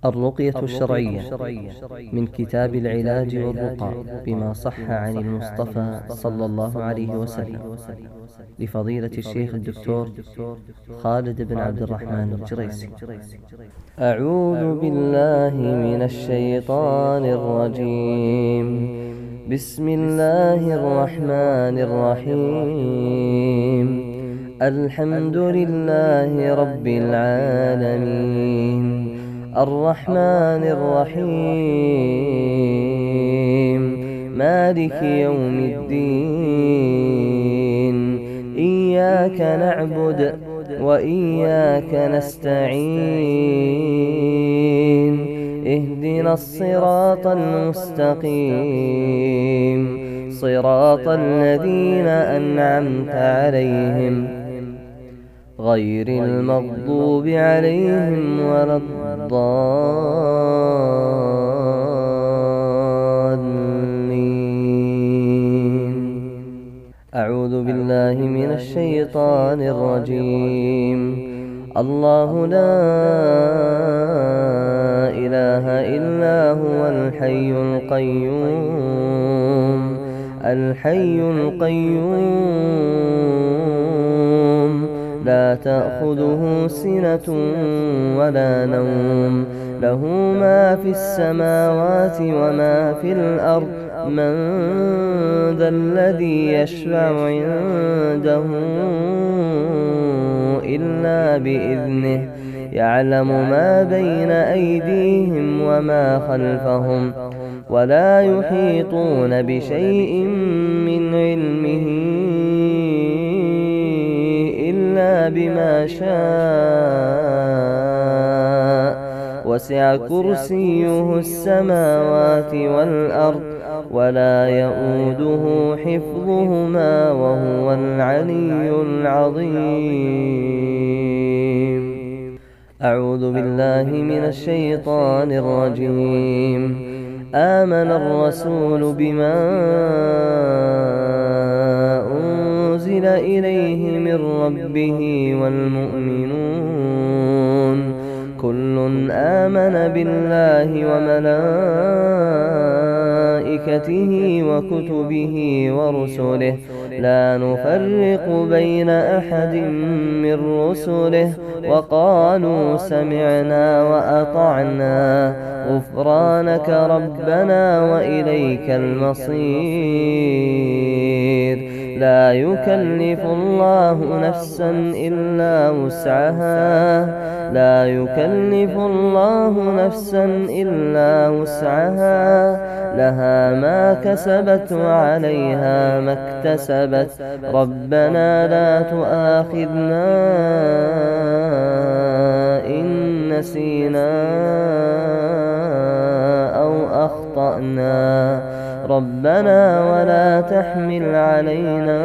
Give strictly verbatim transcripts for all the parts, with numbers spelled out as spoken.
الرقية الشرعية من كتاب العلاج والرقى بما صح عن المصطفى صلى الله عليه وسلم لفضيلة الشيخ الدكتور خالد بن عبد الرحمن الجريسي. أعوذ بالله من الشيطان الرجيم. بسم الله الرحمن الرحيم. الحمد لله رب العالمين الرحمن الرحيم مالك يوم الدين. إياك نعبد وإياك نستعين. اهدنا الصراط المستقيم صراط الذين أنعمت عليهم غير المغضوب عليهم ولا الضالين. أعوذ بالله من الشيطان الرجيم. الله لا إله إلا هو الحي القيوم الحي القيوم لا تأخذه سنة ولا نوم له ما في السماوات وما في الأرض. من ذا الذي يشفع عنده إلا بإذنه. يعلم ما بين أيديهم وما خلفهم ولا يحيطون بشيء من علمه إلا بما شاء. وسع كرسيه السماوات والأرض ولا يؤوده حفظهما وهو العلي العظيم. أعوذ بالله من الشيطان الرجيم. آمن الرسول بما أنزل إليه من ربه والمؤمنون كل آمن بالله وملائكته وكتبه ورسله لا نفرق بين أحد من رسله وقالوا سمعنا وأطعنا غفرانك ربنا وإليك المصير. لا يكلف الله نفسا إلا وسعها لا يكلف الله نفسا إلا وسعها لها ما كسبت وعليها ما اكتسبت. ربنا لا تؤاخذنا إن نسينا أو أخطأنا. ربنا ولا تحمل علينا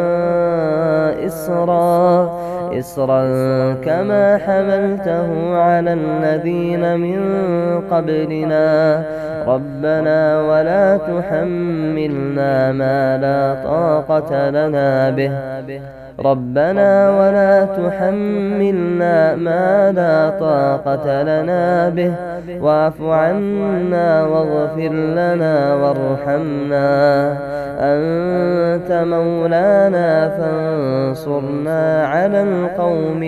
إصرا إصرا كما حملته على الذين من قبلنا. ربنا ولا تحملنا ما لا طاقة لنا به ربنا ولا تحملنا ما لا طاقة لنا به واعف عنا واغفر لنا وارحمنا. أنت مولانا فانصرنا على القوم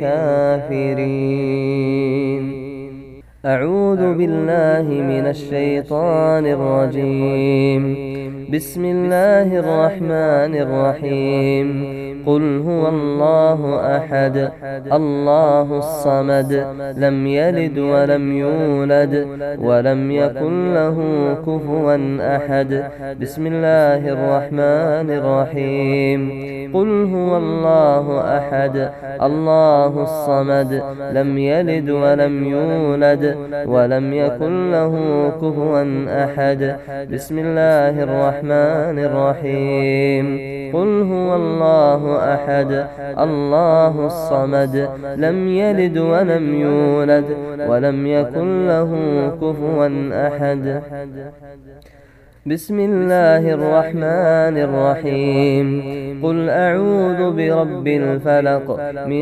الكافرين. أعوذ بالله من الشيطان الرجيم. بسم الله الرحمن الرحيم. قل هو الله أحد الله الصمد لم يلد ولم يولد ولم يكن له كفوا أحد. بسم الله الرحمن الرحيم. قل هو الله أحد الله الصمد لم يلد ولم يولد ولم يكن له كفوا أحد. بسم الله الرحمن الرحيم. قل هو الله أحد الله الصمد لم يلد ولم يولد ولم يكن له كفوا أحد. بسم الله الرحمن الرحيم قل أعوذ برب الفلق من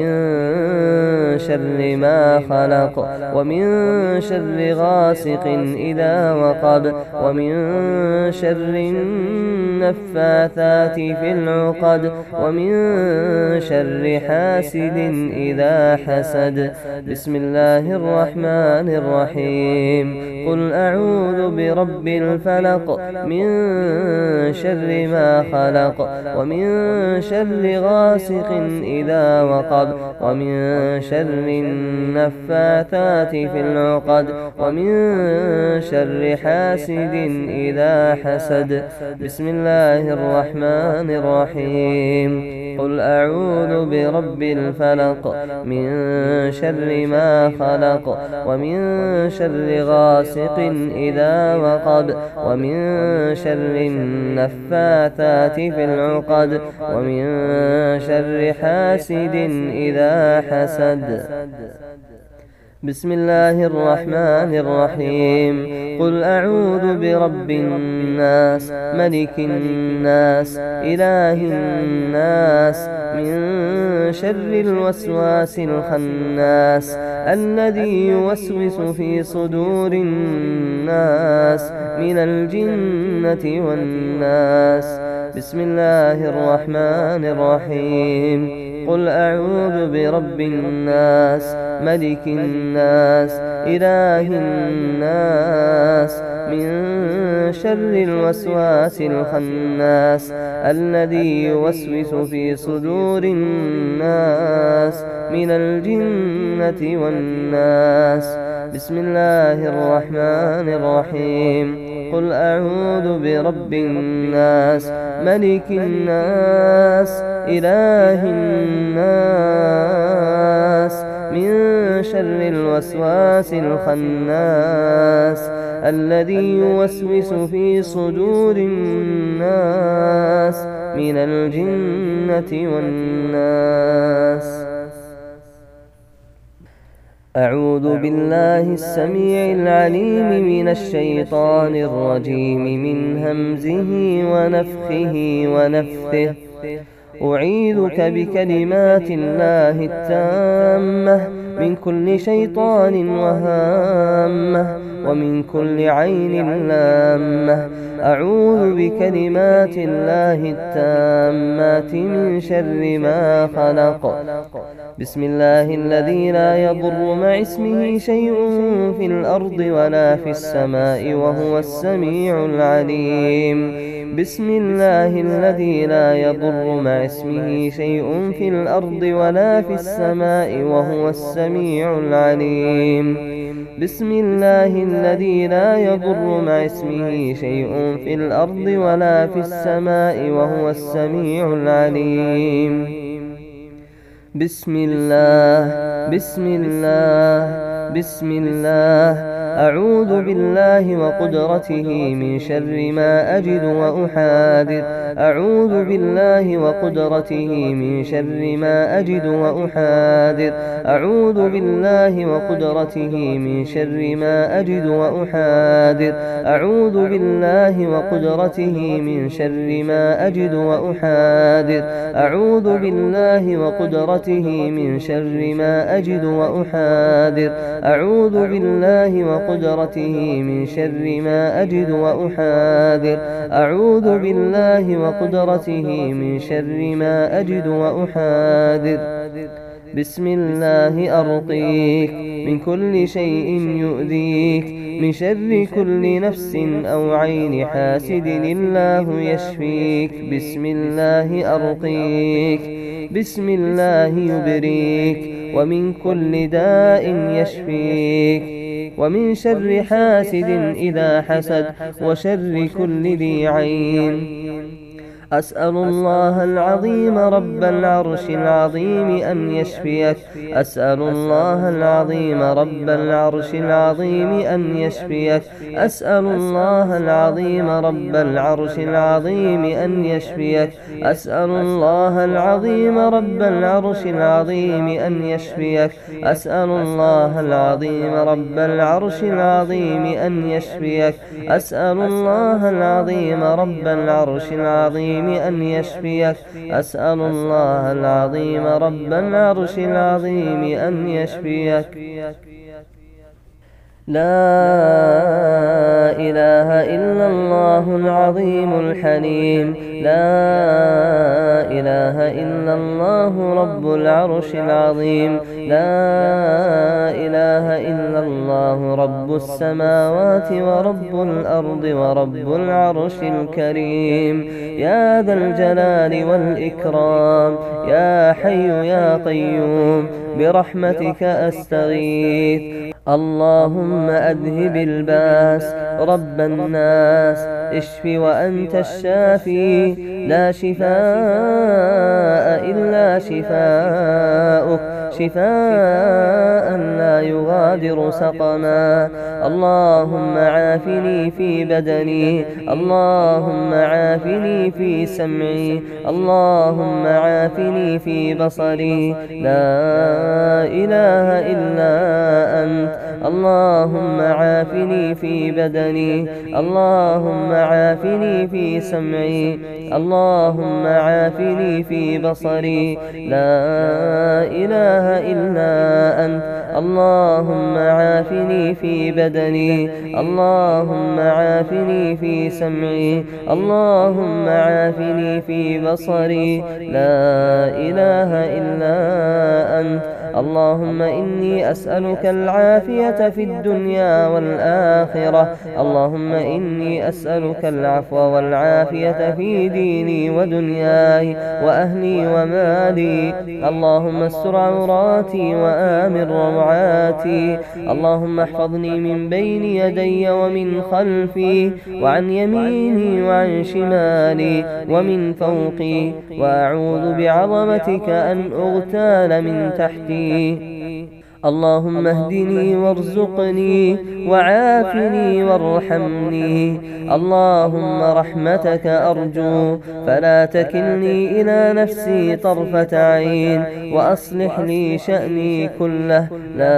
شر ما خلق ومن شر غاسق إذا وقب ومن شر النفاثات في العقد ومن شر حاسد إذا حسد. بسم الله الرحمن الرحيم قل أعوذ برب الفلق من شر ما خلق ومن شر غاسق إذا وقب ومن شر النفاثات في العقد ومن شر حاسد إذا حسد. بسم الله الرحمن الرحيم قل أعوذ برب الفلق من شر ما خلق ومن شر غاسق إذا وقب ومن شر النفاثات في العقد ومن شر حاسد إذا حسد. بسم الله الرحمن الرحيم قل أعوذ برب الناس ملك الناس إله الناس من شر الوسواس الخناس الذي يوسوس في صدور الناس من الجنة والناس. بسم الله الرحمن الرحيم قل أعوذ برب الناس ملك الناس إله الناس من شر الوسواس الخناس الذي يوسوس في صدور الناس من الجنة والناس. بسم الله الرحمن الرحيم قل أعوذ برب الناس ملك الناس إله الناس من شر الوسواس الخناس الذي يوسوس في صدور الناس من الجنة والناس. أعوذ بالله السميع العليم من الشيطان الرجيم من همزه ونفخه ونفثه. أعيذك بكلمات الله التامة من كل شيطان وهامة ومن كل عين لامة. أعوذ بكلمات الله التامات من شر ما خلق. بسم الله الذي لا يضر مع اسمه شيء في الأرض ولا في السماء وهو السميع العليم. بسم الله الذي لا يضر مع اسمه شيء في الأرض ولا في السماء وهو السميع العليم. بسم الله الذي لا يضر مع اسمه شيء في الأرض ولا في السماء وهو السميع العليم. بسم الله بسم الله بسم الله أعوذ بالله وقدرته من شر ما أجد وأحاذر. أعوذ بالله وقدرته من شر ما أجد وأحاذر. أعوذ بالله وقدرته من شر ما أجد وأحاذر. أعوذ بالله وقدرته من شر ما أجد وأحاذر. أعوذ بالله وقدرته من شر ما أجد وأحاذر. أعوذ بالله وقدرته من شر ما أجد وأحاذر. أعوذ بالله وقدرته من شر ما أجد وأحاذر. بسم الله أرقيك من كل شيء يؤذيك من شر كل نفس أو عين حاسد الله يشفيك. بسم الله أرقيك بسم الله يبريك ومن كل داء يشفيك ومن شر حاسد إذا حسد وشر كل ذي عين. أسأل الله العظيم رب العرش العظيم أن يشفيك أسأل الله العظيم رب العرش العظيم أن يشفيك أسأل الله العظيم رب العرش العظيم أن يشفيك أسأل الله العظيم رب العرش العظيم أن يشفيك أسأل الله العظيم رب العرش العظيم أن يشفيك أسأل الله العظيم رب العرش العظيم أن يشفيك أسأل الله العظيم رب العرش العظيم أن يشفيك لا إله إلا الله العظيم الحليم لا إله إلا الله رب العرش العظيم لا إله إلا الله رب السماوات ورب الأرض ورب العرش الكريم يا ذا الجلال والإكرام يا حي يا قيوم برحمتك أستغيث اللهم أذهب الباس رب الناس اشف وأنت الشافي لا شفاء إلا شفاؤك شفاء لا يغادر سقما اللهم عافني في بدني اللهم عافني في سمعي اللهم عافني في بصري لا إله إلا أنت اللهم عافني في بدني اللهم عافني في سمعي اللهم عافني في بصري لا إله إلا أنت اللهم عافني في بدني اللهم عافني في سمعي اللهم عافني في بصري لا إله إلا أنت اللهم إني أسألك العافية في الدنيا والآخرة اللهم إني أسألك العفو والعافية في ديني ودنياي وأهلي ومالي اللهم استر عوراتي وآمن روعاتي اللهم احفظني من بين يدي ومن خلفي وعن يميني وعن شمالي ومن فوقي وأعوذ بعظمتك أن أغتال من تحتي اللهم اهدني وارزقني وعافني وارحمني اللهم رحمتك أرجو فلا تكلني إلى نفسي طرفة عين وأصلح لي شأني كله لا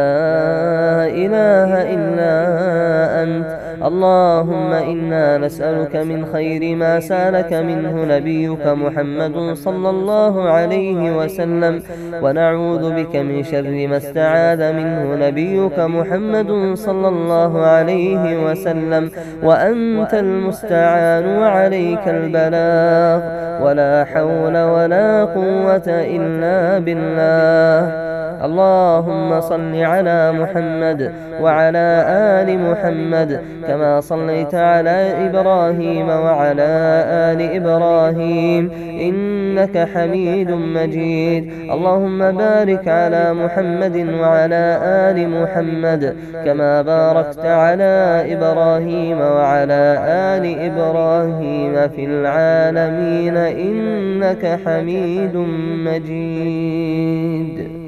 إله إلا أنت اللهم إنا نسألك من خير ما سالك منه نبيك محمد صلى الله عليه وسلم ونعوذ بك من شر ما استعاذ منه نبيك محمد صلى الله عليه وسلم وأنت المستعان وعليك البلاغ ولا حول ولا قوة إلا بالله اللهم صل على محمد وعلى آل محمد كما صليت على إبراهيم وعلى آل إبراهيم إنك حميد مجيد اللهم بارك على محمد وعلى آل محمد كما باركت على إبراهيم وعلى آل إبراهيم في العالمين إنك حميد مجيد.